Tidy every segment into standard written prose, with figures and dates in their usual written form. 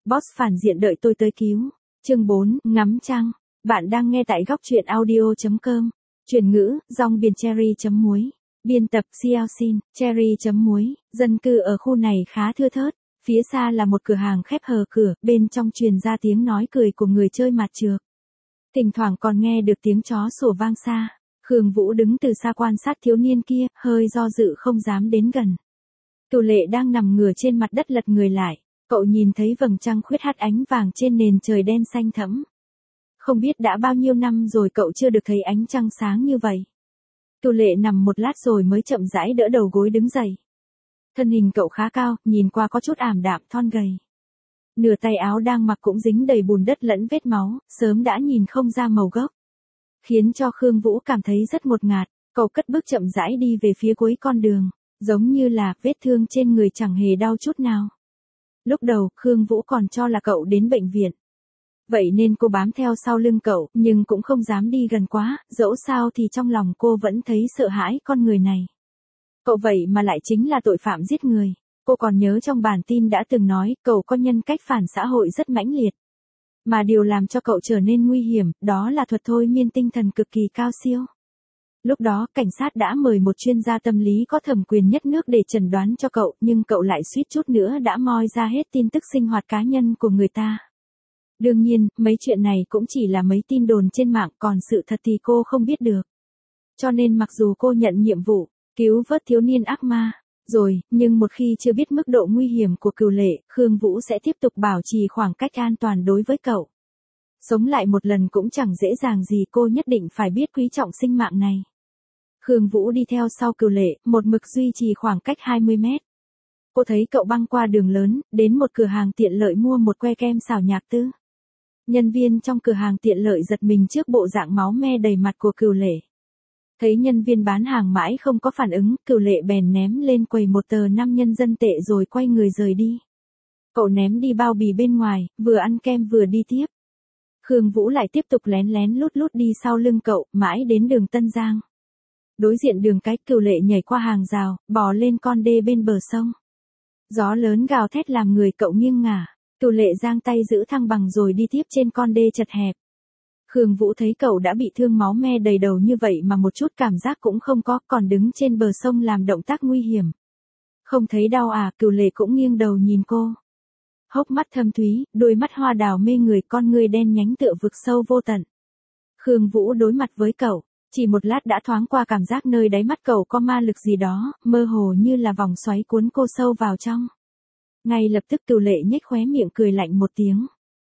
Boss phản diện đợi tôi tới cứu. Chương 4, ngắm trăng. Bạn đang nghe tại góc truyện audio.com. Chuyển ngữ, rong biển cherry.muối. Biên tập Xiao Xin, cherry.muối. Dân cư ở khu này khá thưa thớt. Phía xa là một cửa hàng khép hờ cửa, bên trong truyền ra tiếng nói cười của người chơi mặt trược. Thỉnh thoảng còn nghe được tiếng chó sủa vang xa. Khương Vũ đứng từ xa quan sát thiếu niên kia, hơi do dự không dám đến gần. Cửu Lệ đang nằm ngửa trên mặt đất lật người lại. Cậu nhìn thấy vầng trăng khuyết hắt ánh vàng trên nền trời đen xanh thẫm. Không biết đã bao nhiêu năm rồi cậu chưa được thấy ánh trăng sáng như vậy. Cửu Lệ nằm một lát rồi mới chậm rãi đỡ đầu gối đứng dậy. Thân hình cậu khá cao, nhìn qua có chút ảm đạm thon gầy. Nửa tay áo đang mặc cũng dính đầy bùn đất lẫn vết máu, sớm đã nhìn không ra màu gốc. Khiến cho Khương Vũ cảm thấy rất ngột ngạt, cậu cất bước chậm rãi đi về phía cuối con đường, giống như là vết thương trên người chẳng hề đau chút nào. Lúc đầu, Khương Vũ còn cho là cậu đến bệnh viện. Vậy nên cô bám theo sau lưng cậu, nhưng cũng không dám đi gần quá, dẫu sao thì trong lòng cô vẫn thấy sợ hãi con người này. Cậu vậy mà lại chính là tội phạm giết người. Cô còn nhớ trong bản tin đã từng nói, cậu có nhân cách phản xã hội rất mãnh liệt. Mà điều làm cho cậu trở nên nguy hiểm, đó là thuật thôi miên tinh thần cực kỳ cao siêu. Lúc đó, cảnh sát đã mời một chuyên gia tâm lý có thẩm quyền nhất nước để chẩn đoán cho cậu, nhưng cậu lại suýt chút nữa đã moi ra hết tin tức sinh hoạt cá nhân của người ta. Đương nhiên, mấy chuyện này cũng chỉ là mấy tin đồn trên mạng, còn sự thật thì cô không biết được. Cho nên mặc dù cô nhận nhiệm vụ, cứu vớt thiếu niên ác ma, rồi, nhưng một khi chưa biết mức độ nguy hiểm của Cửu Lệ, Khương Vũ sẽ tiếp tục bảo trì khoảng cách an toàn đối với cậu. Sống lại một lần cũng chẳng dễ dàng gì, cô nhất định phải biết quý trọng sinh mạng này. Khương Vũ đi theo sau Cửu Lệ, một mực duy trì khoảng cách 20 mét. Cô thấy cậu băng qua đường lớn, đến một cửa hàng tiện lợi mua một que kem xào nhạc tư. Nhân viên trong cửa hàng tiện lợi giật mình trước bộ dạng máu me đầy mặt của Cửu Lệ. Thấy nhân viên bán hàng mãi không có phản ứng, Cửu Lệ bèn ném lên quầy một tờ 5 nhân dân tệ rồi quay người rời đi. Cậu ném đi bao bì bên ngoài, vừa ăn kem vừa đi tiếp. Khương Vũ lại tiếp tục lén lén lút lút đi sau lưng cậu, mãi đến đường Tân Giang. Đối diện đường cái, Cửu Lệ nhảy qua hàng rào, bò lên con đê bên bờ sông. Gió lớn gào thét làm người cậu nghiêng ngả. Cửu Lệ giang tay giữ thăng bằng rồi đi tiếp trên con đê chật hẹp. Khương Vũ thấy cậu đã bị thương máu me đầy đầu như vậy mà một chút cảm giác cũng không có, còn đứng trên bờ sông làm động tác nguy hiểm. Không thấy đau à? Cửu Lệ cũng nghiêng đầu nhìn cô. Hốc mắt thâm thúy, đôi mắt hoa đào mê người, con ngươi đen nhánh tựa vực sâu vô tận. Khương Vũ đối mặt với cậu, chỉ một lát đã thoáng qua cảm giác nơi đáy mắt cậu có ma lực gì đó, mơ hồ như là vòng xoáy cuốn cô sâu vào trong. Ngay lập tức Cửu Lệ nhếch khóe miệng cười lạnh một tiếng.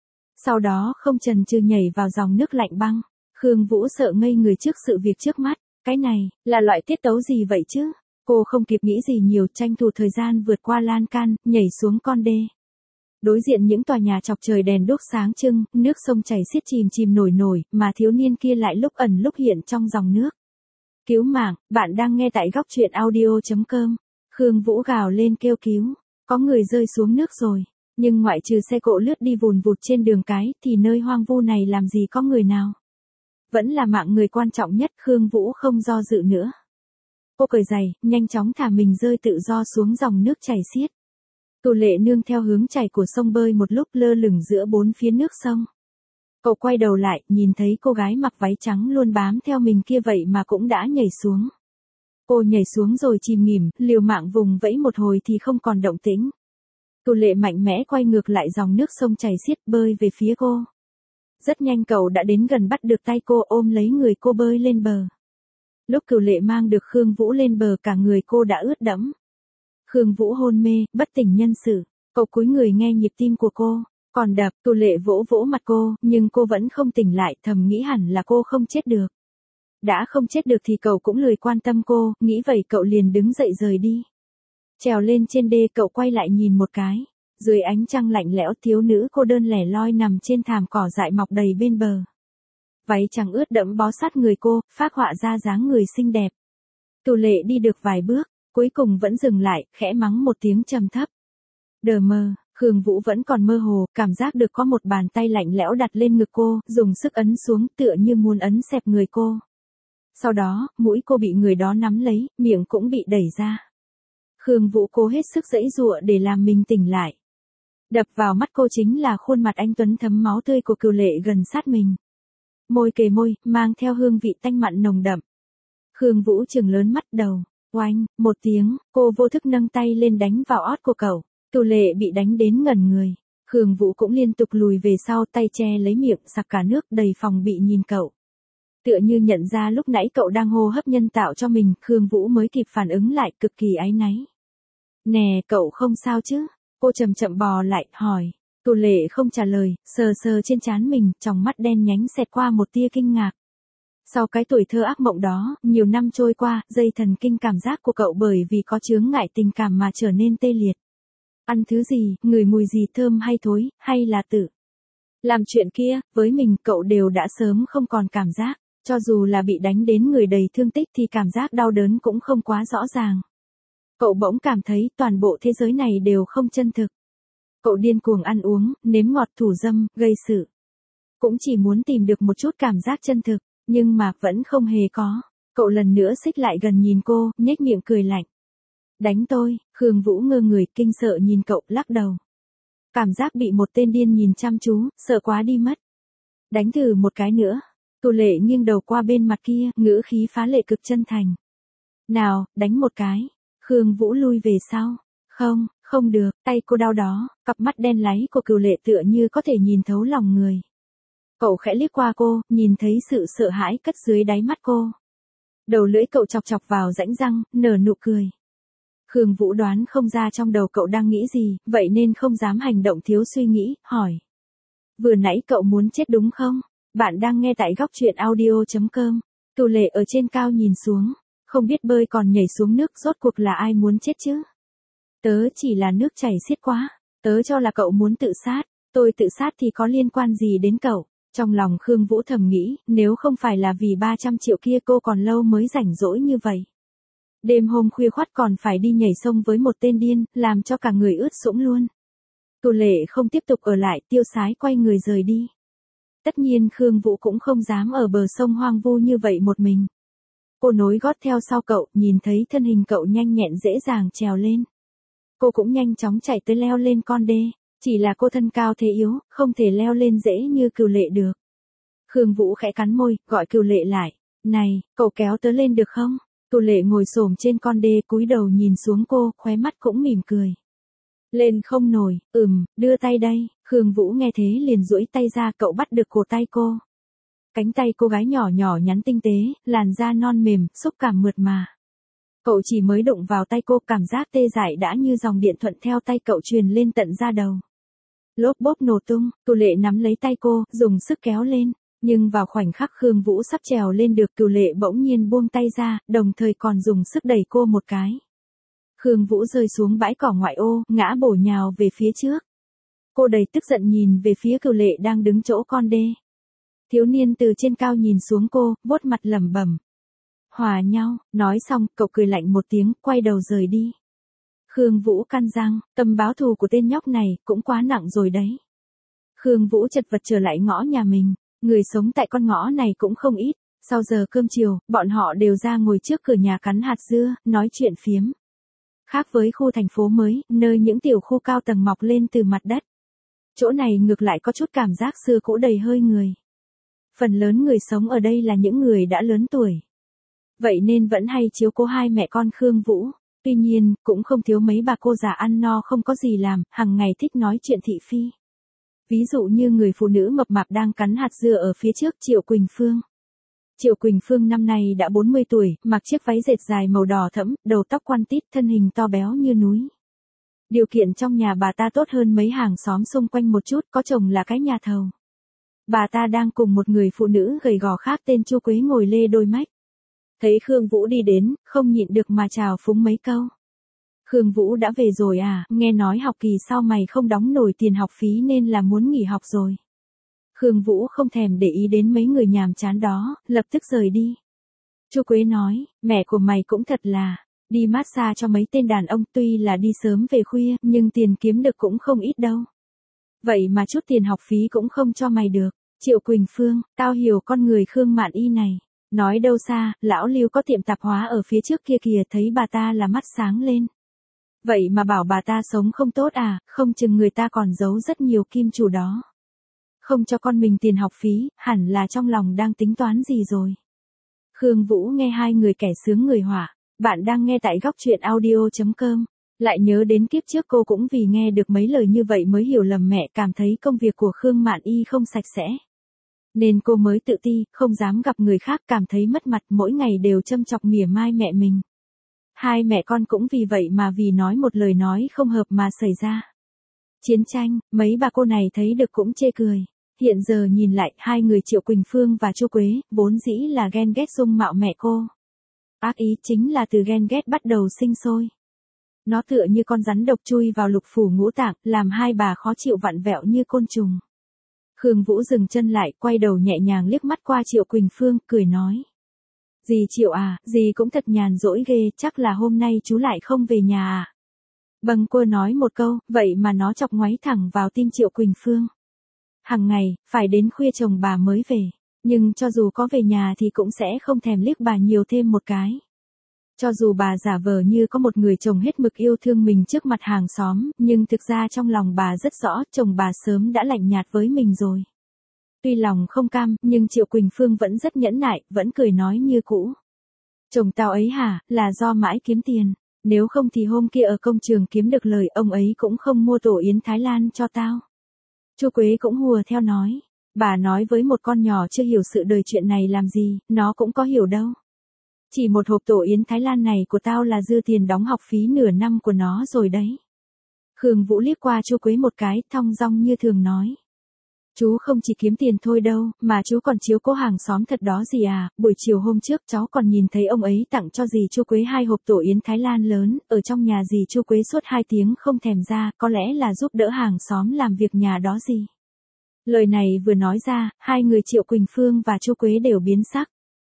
Sau đó không chần chừ nhảy vào dòng nước lạnh băng. Khương Vũ sợ ngây người trước sự việc trước mắt. Cái này, là loại tiết tấu gì vậy chứ? Cô không kịp nghĩ gì nhiều, tranh thủ thời gian vượt qua lan can, nhảy xuống con đê. Đối diện những tòa nhà chọc trời đèn đuốc sáng trưng, nước sông chảy xiết chìm chìm nổi nổi, mà thiếu niên kia lại lúc ẩn lúc hiện trong dòng nước. Cứu mạng, bạn đang nghe tại góc truyện audio.com. Khương Vũ gào lên kêu cứu. Có người rơi xuống nước rồi. Nhưng ngoại trừ xe cộ lướt đi vùn vụt trên đường cái, thì nơi hoang vu này làm gì có người nào. Vẫn là mạng người quan trọng nhất, Khương Vũ không do dự nữa. Cô cởi giày, nhanh chóng thả mình rơi tự do xuống dòng nước chảy xiết. Cửu Lệ nương theo hướng chảy của sông bơi một lúc lơ lửng giữa bốn phía nước sông. Cậu quay đầu lại, nhìn thấy cô gái mặc váy trắng luôn bám theo mình kia vậy mà cũng đã nhảy xuống. Cô nhảy xuống rồi chìm nghỉm, liều mạng vùng vẫy một hồi thì không còn động tĩnh. Cửu Lệ mạnh mẽ quay ngược lại dòng nước sông chảy xiết bơi về phía cô. Rất nhanh cậu đã đến gần, bắt được tay cô, ôm lấy người cô bơi lên bờ. Lúc Cửu Lệ mang được Khương Vũ lên bờ, cả người cô đã ướt đẫm. Khương Vũ hôn mê, bất tỉnh nhân sự. Cậu cúi người nghe nhịp tim của cô còn đập. Cửu Lệ vỗ vỗ mặt cô, nhưng cô vẫn không tỉnh lại, thầm nghĩ hẳn là cô không chết được. Đã không chết được thì cậu cũng lười quan tâm cô, nghĩ vậy cậu liền đứng dậy rời đi. Trèo lên trên đê, cậu quay lại nhìn một cái. Dưới ánh trăng lạnh lẽo, thiếu nữ cô đơn lẻ loi nằm trên thảm cỏ dại mọc đầy bên bờ. Váy trắng ướt đẫm bó sát người cô, phác họa ra dáng người xinh đẹp. Cửu Lệ đi được vài bước, cuối cùng vẫn dừng lại, khẽ mắng một tiếng trầm thấp. Đờ mơ. Khương Vũ vẫn còn mơ hồ, cảm giác được có một bàn tay lạnh lẽo đặt lên ngực cô, dùng sức ấn xuống, tựa như muốn ấn xẹp người cô. Sau đó, mũi cô bị người đó nắm lấy, miệng cũng bị đẩy ra. Khương Vũ cố hết sức giãy giụa để làm mình tỉnh lại. Đập vào mắt cô chính là khuôn mặt anh tuấn thấm máu tươi của Cửu Lệ gần sát mình. Môi kề môi, mang theo hương vị tanh mặn nồng đậm. Khương Vũ trừng lớn mắt đầu, oanh, một tiếng, cô vô thức nâng tay lên đánh vào ót của cậu. Cửu Lệ bị đánh đến ngẩn người. Khương Vũ cũng liên tục lùi về sau, tay che lấy miệng, sặc cả nước, đầy phòng bị nhìn cậu. Tựa như nhận ra lúc nãy cậu đang hô hấp nhân tạo cho mình, Khương Vũ mới kịp phản ứng lại, cực kỳ áy náy. Nè, cậu không sao chứ? Cô chậm chậm bò lại, hỏi. Cửu Lệ không trả lời, sờ sờ trên trán mình, tròng mắt đen nhánh xẹt qua một tia kinh ngạc. Sau cái tuổi thơ ác mộng đó, nhiều năm trôi qua, dây thần kinh cảm giác của cậu bởi vì có chướng ngại tình cảm mà trở nên tê liệt. Ăn thứ gì, ngửi mùi gì thơm hay thối, hay là tự làm chuyện kia, với mình cậu đều đã sớm không còn cảm giác. Cho dù là bị đánh đến người đầy thương tích thì cảm giác đau đớn cũng không quá rõ ràng. Cậu bỗng cảm thấy toàn bộ thế giới này đều không chân thực. Cậu điên cuồng ăn uống, nếm ngọt thủ dâm, gây sự. Cũng chỉ muốn tìm được một chút cảm giác chân thực, nhưng mà vẫn không hề có. Cậu lần nữa xích lại gần nhìn cô, nhếch miệng cười lạnh. Đánh tôi, Khương Vũ ngơ người kinh sợ nhìn cậu, lắc đầu. Cảm giác bị một tên điên nhìn chăm chú, sợ quá đi mất. Đánh thử một cái nữa. Cửu Lệ nghiêng đầu qua bên mặt kia, ngữ khí phá lệ cực chân thành. Nào, đánh một cái. Khương Vũ lui về sau. Không, không được, tay cô đau đó, cặp mắt đen láy của Cửu Lệ tựa như có thể nhìn thấu lòng người. Cậu khẽ liếc qua cô, nhìn thấy sự sợ hãi cất dưới đáy mắt cô. Đầu lưỡi cậu chọc chọc vào rãnh răng, nở nụ cười. Khương Vũ đoán không ra trong đầu cậu đang nghĩ gì, vậy nên không dám hành động thiếu suy nghĩ, hỏi. Vừa nãy cậu muốn chết đúng không? Bạn đang nghe tại góc truyện audio.com. Cửu Lệ ở trên cao nhìn xuống, không biết bơi còn nhảy xuống nước, rốt cuộc là ai muốn chết chứ? Tớ chỉ là nước chảy xiết quá, tớ cho là cậu muốn tự sát, tôi tự sát thì có liên quan gì đến cậu? Trong lòng Khương Vũ thầm nghĩ, nếu không phải là vì 300 triệu kia cô còn lâu mới rảnh rỗi như vậy. Đêm hôm khuya khoắt còn phải đi nhảy sông với một tên điên, làm cho cả người ướt sũng luôn. Cửu Lệ không tiếp tục ở lại, tiêu sái quay người rời đi. Tất nhiên Khương Vũ cũng không dám ở bờ sông hoang vu như vậy một mình. Cô nối gót theo sau cậu, nhìn thấy thân hình cậu nhanh nhẹn dễ dàng trèo lên. Cô cũng nhanh chóng chạy tới leo lên con đê, chỉ là cô thân cao thế yếu, không thể leo lên dễ như Cửu Lệ được. Khương Vũ khẽ cắn môi, gọi Cửu Lệ lại. Này, cậu kéo tớ lên được không? Cửu Lệ ngồi xổm trên con đê cúi đầu nhìn xuống cô, khóe mắt cũng mỉm cười. Lên không nổi, đưa tay đây. Khương Vũ nghe thế liền duỗi tay ra, cậu bắt được cổ tay cô. Cánh tay cô gái nhỏ nhỏ nhắn tinh tế, làn da non mềm, xúc cảm mượt mà. Cậu chỉ mới đụng vào tay cô, cảm giác tê dại đã như dòng điện thuận theo tay cậu truyền lên tận da đầu. Lốp bốp nổ tung, Cửu Lệ nắm lấy tay cô, dùng sức kéo lên. Nhưng vào khoảnh khắc Khương Vũ sắp trèo lên được, Cửu Lệ bỗng nhiên buông tay ra, đồng thời còn dùng sức đẩy cô một cái. Khương Vũ rơi xuống bãi cỏ ngoại ô, ngã bổ nhào về phía trước. Cô đầy tức giận nhìn về phía Cửu Lệ đang đứng chỗ con đê. Thiếu niên từ trên cao nhìn xuống cô, vuốt mặt lẩm bẩm. Hòa nhau, nói xong, cậu cười lạnh một tiếng, quay đầu rời đi. Khương Vũ căn răng, tâm báo thù của tên nhóc này, cũng quá nặng rồi đấy. Khương Vũ chật vật trở lại ngõ nhà mình, người sống tại con ngõ này cũng không ít. Sau giờ cơm chiều, bọn họ đều ra ngồi trước cửa nhà cắn hạt dưa, nói chuyện phiếm. Khác với khu thành phố mới, nơi những tiểu khu cao tầng mọc lên từ mặt đất. Chỗ này ngược lại có chút cảm giác xưa cũ đầy hơi người. Phần lớn người sống ở đây là những người đã lớn tuổi. Vậy nên vẫn hay chiếu cố hai mẹ con Khương Vũ. Tuy nhiên, cũng không thiếu mấy bà cô già ăn no không có gì làm, hàng ngày thích nói chuyện thị phi. Ví dụ như người phụ nữ mập mạp đang cắn hạt dưa ở phía trước, Triệu Quỳnh Phương. Triệu Quỳnh Phương năm nay đã 40 tuổi, mặc chiếc váy dệt dài màu đỏ thẫm, đầu tóc quăn tít, thân hình to béo như núi. Điều kiện trong nhà bà ta tốt hơn mấy hàng xóm xung quanh một chút, có chồng là cái nhà thầu. Bà ta đang cùng một người phụ nữ gầy gò khác tên Chu Quế ngồi lê đôi mách. Thấy Khương Vũ đi đến, không nhịn được mà chào phúng mấy câu. Khương Vũ đã về rồi à, nghe nói học kỳ sau mày không đóng nổi tiền học phí nên là muốn nghỉ học rồi. Khương Vũ không thèm để ý đến mấy người nhàm chán đó, lập tức rời đi. Chu Quế nói, mẹ của mày cũng thật là, đi massage cho mấy tên đàn ông, tuy là đi sớm về khuya, nhưng tiền kiếm được cũng không ít đâu. Vậy mà chút tiền học phí cũng không cho mày được. Triệu Quỳnh Phương, tao hiểu con người Khương Mạn Y này. Nói đâu xa, lão Lưu có tiệm tạp hóa ở phía trước kia kìa, thấy bà ta là mắt sáng lên. Vậy mà bảo bà ta sống không tốt à, không chừng người ta còn giấu rất nhiều kim chủ đó. Không cho con mình tiền học phí, hẳn là trong lòng đang tính toán gì rồi. Khương Vũ nghe hai người kẻ sướng người họa. Bạn đang nghe tại góc truyện audio.com. Lại nhớ đến kiếp trước cô cũng vì nghe được mấy lời như vậy mới hiểu lầm mẹ, cảm thấy công việc của Khương Mạn Y không sạch sẽ. Nên cô mới tự ti, không dám gặp người khác, cảm thấy mất mặt, mỗi ngày đều châm chọc mỉa mai mẹ mình. Hai mẹ con cũng vì vậy mà vì nói một lời nói không hợp mà xảy ra chiến tranh, mấy bà cô này thấy được cũng chê cười. Hiện giờ nhìn lại, hai người Triệu Quỳnh Phương và Chu Quế, vốn dĩ là ghen ghét dung mạo mẹ cô. Ác ý chính là từ ghen ghét bắt đầu sinh sôi. Nó tựa như con rắn độc chui vào lục phủ ngũ tạng, làm hai bà khó chịu vặn vẹo như côn trùng. Khương Vũ dừng chân lại, quay đầu nhẹ nhàng liếc mắt qua Triệu Quỳnh Phương, cười nói. Dì Triệu à, dì cũng thật nhàn rỗi ghê, chắc là hôm nay chú lại không về nhà à? Bâng quơ nói một câu, vậy mà nó chọc ngoáy thẳng vào tim Triệu Quỳnh Phương. Hằng ngày, phải đến khuya chồng bà mới về, nhưng cho dù có về nhà thì cũng sẽ không thèm liếc bà nhiều thêm một cái. Cho dù bà giả vờ như có một người chồng hết mực yêu thương mình trước mặt hàng xóm, nhưng thực ra trong lòng bà rất rõ, chồng bà sớm đã lạnh nhạt với mình rồi. Tuy lòng không cam, nhưng Triệu Quỳnh Phương vẫn rất nhẫn nại, vẫn cười nói như cũ. Chồng tao ấy hả, là do mãi kiếm tiền, nếu không thì hôm kia ở công trường kiếm được lời, ông ấy cũng không mua tổ yến Thái Lan cho tao. Chu Quế cũng hùa theo nói, bà nói với một con nhỏ chưa hiểu sự đời chuyện này làm gì, nó cũng có hiểu đâu. Chỉ một hộp tổ yến Thái Lan này của tao là dư tiền đóng học phí nửa năm của nó rồi đấy. Khương Vũ liếc qua Chu Quế một cái, thong dong như thường nói. Chú không chỉ kiếm tiền thôi đâu, mà chú còn chiếu cố hàng xóm thật đó gì à, buổi chiều hôm trước cháu còn nhìn thấy ông ấy tặng cho dì Chu Quế 2 hộp tổ yến Thái Lan lớn, ở trong nhà dì Chu Quế suốt 2 tiếng không thèm ra, có lẽ là giúp đỡ hàng xóm làm việc nhà đó gì. Lời này vừa nói ra, hai người Triệu Quỳnh Phương và Chu Quế đều biến sắc.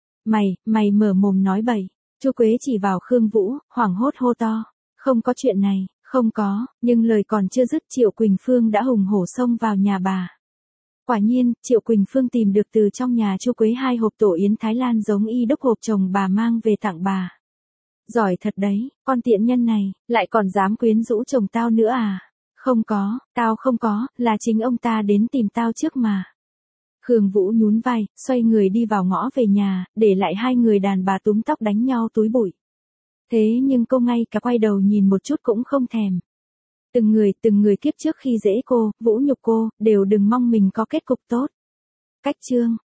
Mày mở mồm nói bậy. Chu Quế chỉ vào Khương Vũ, hoảng hốt hô to. Không có chuyện này, không có, nhưng lời còn chưa dứt Triệu Quỳnh Phương đã hùng hổ xông vào nhà bà. Quả nhiên, Triệu Quỳnh Phương tìm được từ trong nhà Chu Quế 2 hộp tổ yến Thái Lan giống y đúc hộp chồng bà mang về tặng bà. Giỏi thật đấy, con tiện nhân này, lại còn dám quyến rũ chồng tao nữa à? Không có, tao không có, là chính ông ta đến tìm tao trước mà. Khương Vũ nhún vai, xoay người đi vào ngõ về nhà, để lại hai người đàn bà túm tóc đánh nhau túi bụi. Thế nhưng cô ngay cả quay đầu nhìn một chút cũng không thèm. Từng người kiếp trước khi dễ cô, vũ nhục cô, đều đừng mong mình có kết cục tốt. Cách chương